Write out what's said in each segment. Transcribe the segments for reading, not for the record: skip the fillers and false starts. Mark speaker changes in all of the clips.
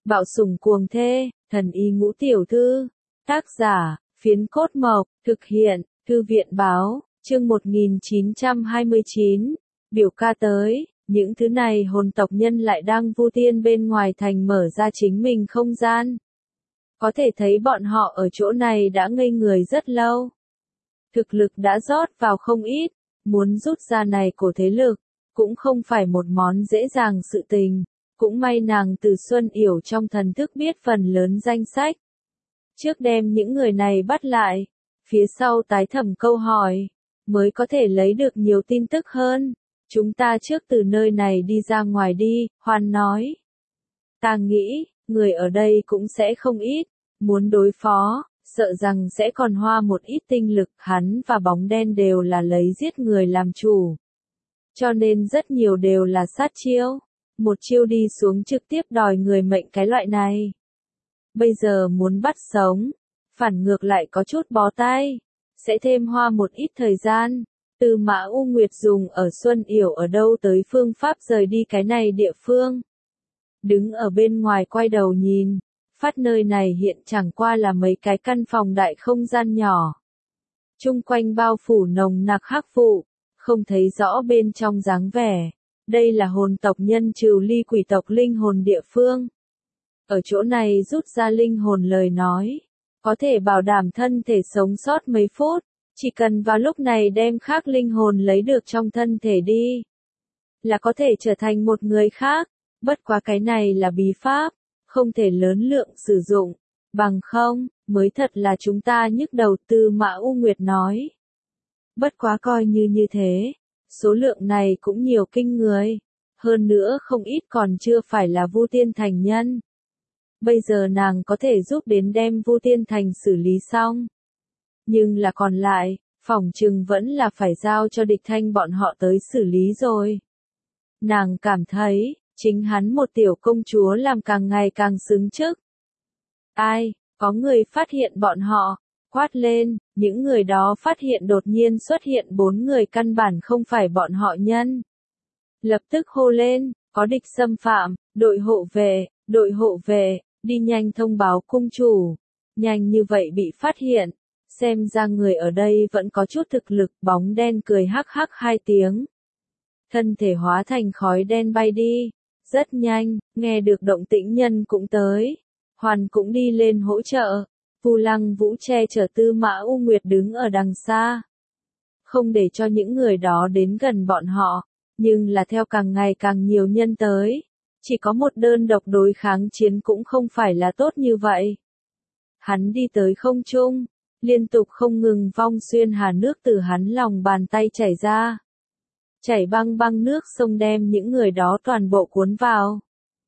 Speaker 1: Bạo sủng cuồng thê, thần y ngũ tiểu thư. Tác giả, Phiến Cốt Mộc, thực hiện, Thư viện báo, chương 1929, biểu ca tới, những thứ này hồn tộc nhân lại đang vu tiên bên ngoài thành mở ra chính mình không gian. Có thể thấy bọn họ ở chỗ này đã ngây người rất lâu. Thực lực đã rót vào không ít, muốn rút ra này cổ thế lực, cũng không phải một món dễ dàng sự tình. Cũng may nàng từ Xuân Yểu trong thần thức biết phần lớn danh sách. Trước đem những người này bắt lại, phía sau tái thẩm câu hỏi, mới có thể lấy được nhiều tin tức hơn. Chúng ta trước từ nơi này đi ra ngoài đi, Hoan nói. Ta nghĩ, người ở đây cũng sẽ không ít, muốn đối phó, sợ rằng sẽ còn hoa một ít tinh lực. Hắn và bóng đen đều là lấy giết người làm chủ. Cho nên rất nhiều đều là sát chiêu. Một chiêu đi xuống trực tiếp đòi người mệnh cái loại này. Bây giờ muốn bắt sống, phản ngược lại có chút bó tay, sẽ thêm hoa một ít thời gian. Từ Mã U Nguyệt dùng ở Xuân Yểu ở đâu tới phương pháp rời đi cái này địa phương. Đứng ở bên ngoài quay đầu nhìn, phát nơi này hiện chẳng qua là mấy cái căn phòng đại không gian nhỏ. Chung quanh bao phủ nồng nặc hắc vụ, không thấy rõ bên trong dáng vẻ. Đây là hồn tộc nhân trừ ly quỷ tộc linh hồn địa phương. Ở chỗ này rút ra linh hồn lời nói, có thể bảo đảm thân thể sống sót mấy phút, chỉ cần vào lúc này đem khác linh hồn lấy được trong thân thể đi, là có thể trở thành một người khác, bất quá cái này là bí pháp, không thể lớn lượng sử dụng, bằng không, mới thật là chúng ta nhức đầu. Từ Mã U Nguyệt nói. Bất quá coi như thế. Số lượng này cũng nhiều kinh người, hơn nữa không ít còn chưa phải là Vu Tiên Thành nhân. Bây giờ nàng có thể giúp đến đem Vu Tiên Thành xử lý xong. Nhưng là còn lại, phỏng chừng vẫn là phải giao cho địch thanh bọn họ tới xử lý rồi. Nàng cảm thấy, chính hắn một tiểu công chúa làm càng ngày càng xứng chức. Ai, có người phát hiện bọn họ. Quát lên, những người đó phát hiện đột nhiên xuất hiện 4 người căn bản không phải bọn họ nhân. Lập tức hô lên, có địch xâm phạm, đội hộ vệ, đi nhanh thông báo cung chủ. Nhanh như vậy bị phát hiện, xem ra người ở đây vẫn có chút thực lực. Bóng đen cười hắc hắc 2 tiếng. Thân thể hóa thành khói đen bay đi, rất nhanh, nghe được động tĩnh nhân cũng tới. Hoàn cũng đi lên hỗ trợ. Vu Lăng Vũ che chở Tư Mã U Nguyệt đứng ở đằng xa. Không để cho những người đó đến gần bọn họ, nhưng là theo càng ngày càng nhiều nhân tới. Chỉ có một đơn độc đối kháng chiến cũng không phải là tốt như vậy. Hắn đi tới không trung, liên tục không ngừng vong xuyên hà nước từ hắn lòng bàn tay chảy ra. Chảy băng băng nước sông đem những người đó toàn bộ cuốn vào.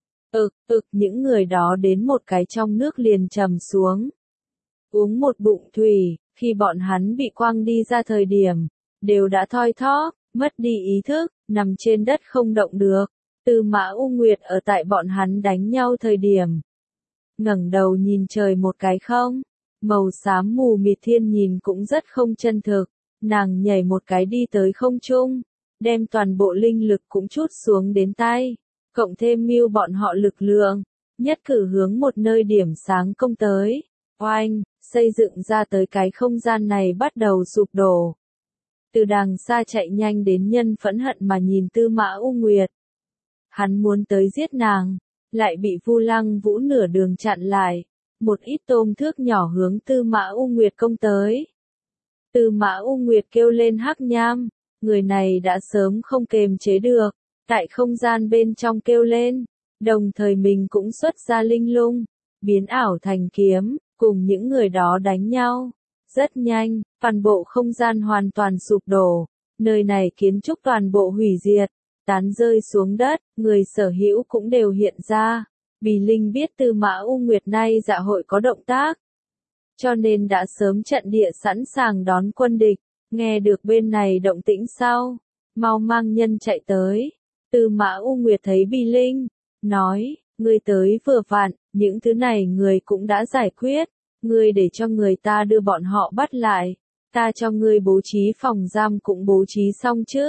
Speaker 1: Những người đó đến một cái trong nước liền trầm xuống. Uống một bụng thủy, khi bọn hắn bị quăng đi ra thời điểm, đều đã thoi thóp, mất đi ý thức, nằm trên đất không động được. Từ Mã U Nguyệt ở tại bọn hắn đánh nhau thời điểm. Ngẩng đầu nhìn trời một cái không, màu xám mù mịt thiên nhìn cũng rất không chân thực, nàng nhảy một cái đi tới không trung, đem toàn bộ linh lực cũng trút xuống đến tay, cộng thêm mưu bọn họ lực lượng, nhất cử hướng một nơi điểm sáng công tới. Oanh, xây dựng ra tới cái không gian này bắt đầu sụp đổ. Từ đằng xa chạy nhanh đến nhân phẫn hận mà nhìn Tư Mã U Nguyệt. Hắn muốn tới giết nàng, lại bị Vu Lăng Vũ nửa đường chặn lại. Một ít tôm thước nhỏ hướng Tư Mã U Nguyệt công tới. Tư Mã U Nguyệt kêu lên hắc nham, người này đã sớm không kềm chế được, tại không gian bên trong kêu lên, đồng thời mình cũng xuất ra linh lung, biến ảo thành kiếm. Cùng những người đó đánh nhau. Rất nhanh, toàn bộ không gian hoàn toàn sụp đổ. Nơi này kiến trúc toàn bộ hủy diệt, tán rơi xuống đất, người sở hữu cũng đều hiện ra. Bì Linh biết Tư Mã U Nguyệt nay dạ hội có động tác. Cho nên đã sớm trận địa sẵn sàng đón quân địch. Nghe được bên này động tĩnh sau, mau mang nhân chạy tới. Tư Mã U Nguyệt thấy Bì Linh, nói, ngươi tới vừa vặn, những thứ này người cũng đã giải quyết, ngươi để cho người ta đưa bọn họ bắt lại, ta cho ngươi bố trí phòng giam cũng bố trí xong chứ.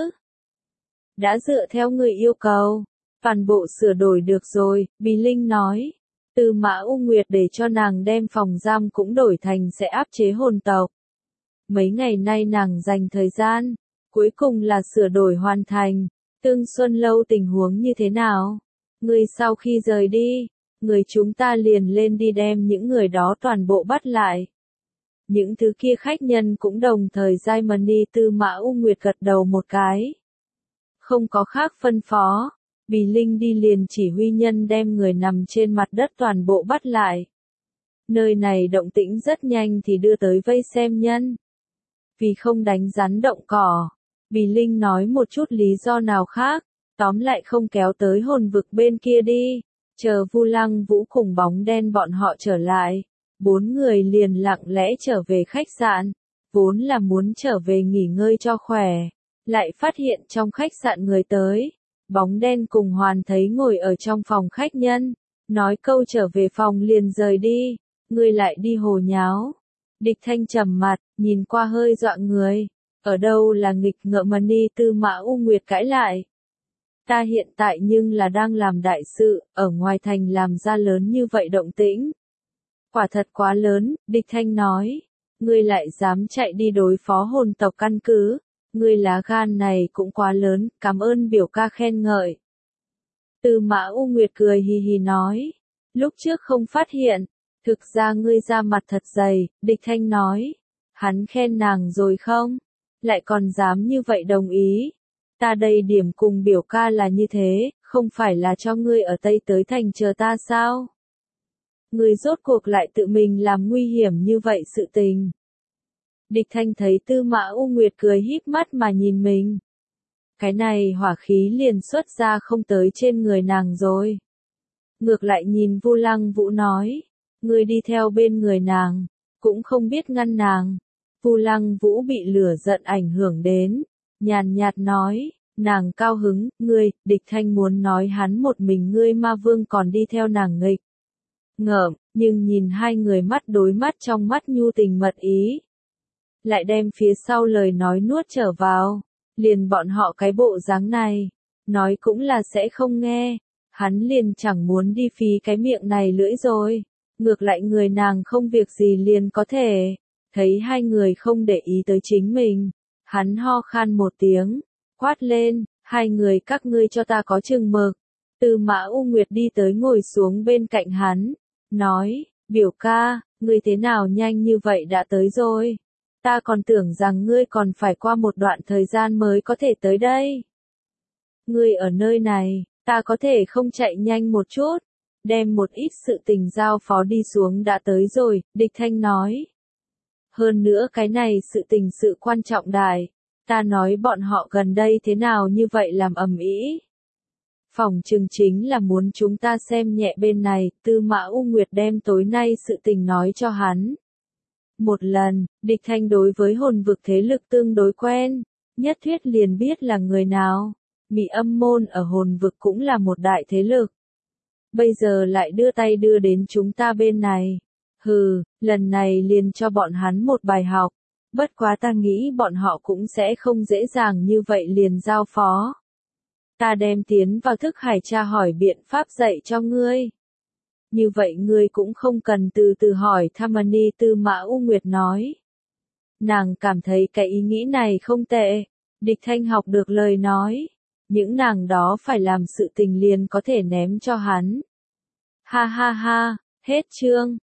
Speaker 1: Đã dựa theo ngươi yêu cầu, toàn bộ sửa đổi được rồi, Bì Linh nói. Tư Mã U Nguyệt để cho nàng đem phòng giam cũng đổi thành sẽ áp chế hồn tộc. Mấy ngày nay nàng dành thời gian, cuối cùng là sửa đổi hoàn thành. Tương Xuân Lâu tình huống như thế nào? Người sau khi rời đi, người chúng ta liền lên đi đem những người đó toàn bộ bắt lại. Những thứ kia khách nhân cũng đồng thời giai money. Tư Mã U Nguyệt gật đầu một cái. Không có khác phân phó, Bì Linh đi liền chỉ huy nhân đem người nằm trên mặt đất toàn bộ bắt lại. Nơi này động tĩnh rất nhanh thì đưa tới vây xem nhân. Vì không đánh rắn động cỏ, Bì Linh nói một chút lý do nào khác, tóm lại không kéo tới hồn vực bên kia đi, chờ Vu Lăng Vũ cùng bóng đen bọn họ trở lại. 4 người liền lặng lẽ trở về khách sạn, vốn là muốn trở về nghỉ ngơi cho khỏe, lại phát hiện trong khách sạn người tới. Bóng đen cùng Hoàn thấy ngồi ở trong phòng khách nhân, nói câu trở về phòng liền rời đi, người lại đi hồ nháo. Địch Thanh trầm mặt, nhìn qua hơi dọa người, ở đâu là nghịch ngợm money. Tư Mã U Nguyệt cãi lại. Ta hiện tại nhưng là đang làm đại sự, ở ngoài thành làm ra lớn như vậy động tĩnh. Quả thật quá lớn, Địch Thanh nói. Ngươi lại dám chạy đi đối phó hồn tộc căn cứ. Ngươi lá gan này cũng quá lớn, cảm ơn biểu ca khen ngợi. Tư Mã U Nguyệt cười hì hì nói. Lúc trước không phát hiện, thực ra ngươi da mặt thật dày, Địch Thanh nói. Hắn khen nàng rồi không? Lại còn dám như vậy đồng ý. Ta đây điểm cùng biểu ca là như thế, không phải là cho ngươi ở Tây tới thành chờ ta sao? Ngươi rốt cuộc lại tự mình làm nguy hiểm như vậy sự tình. Địch Thanh thấy Tư Mã U Nguyệt cười híp mắt mà nhìn mình. Cái này hỏa khí liền xuất ra không tới trên người nàng rồi. Ngược lại nhìn Vu Lăng Vũ nói. Ngươi đi theo bên người nàng, cũng không biết ngăn nàng. Vu Lăng Vũ bị lửa giận ảnh hưởng đến, nhàn nhạt nói, nàng cao hứng, ngươi. Địch Thanh muốn nói hắn một mình ngươi ma vương còn đi theo nàng nghịch ngợm, nhưng nhìn hai người mắt đối mắt trong mắt nhu tình mật ý. Lại đem phía sau lời nói nuốt trở vào, liền bọn họ cái bộ dáng này, nói cũng là sẽ không nghe, hắn liền chẳng muốn đi phí cái miệng này lưỡi rồi, ngược lại người nàng không việc gì liền có thể, thấy hai người không để ý tới chính mình, hắn ho khan một tiếng, quát lên, hai người các ngươi cho ta có chừng mực. Tư Mã U Nguyệt đi tới ngồi xuống bên cạnh hắn, nói, biểu ca, ngươi thế nào nhanh như vậy đã tới rồi? Ta còn tưởng rằng ngươi còn phải qua một đoạn thời gian mới có thể tới đây. Ngươi ở nơi này, ta có thể không chạy nhanh một chút, đem một ít sự tình giao phó đi xuống đã tới rồi, Địch Thanh nói. Hơn nữa cái này sự tình sự quan trọng đại, ta nói bọn họ gần đây thế nào như vậy làm ầm ĩ. Phòng chừng chính là muốn chúng ta xem nhẹ bên này. Tư Mã U Nguyệt đem tối nay sự tình nói cho hắn. Một lần, Địch Thanh đối với hồn vực thế lực tương đối quen, nhất thuyết liền biết là người nào. Mị Âm môn ở hồn vực cũng là một đại thế lực. Bây giờ lại đưa tay đưa đến chúng ta bên này. Hừ, lần này liền cho bọn hắn một bài học. Bất quá ta nghĩ bọn họ cũng sẽ không dễ dàng như vậy liền giao phó. Ta đem tiến vào thức hải tra hỏi biện pháp dạy cho ngươi. Như vậy ngươi cũng không cần từ từ hỏi Thamani. Tư Mã U Nguyệt nói. Nàng cảm thấy cái ý nghĩ này không tệ. Địch Thanh học được lời nói. Những nàng đó phải làm sự tình liền có thể ném cho hắn. Ha ha ha, hết chương.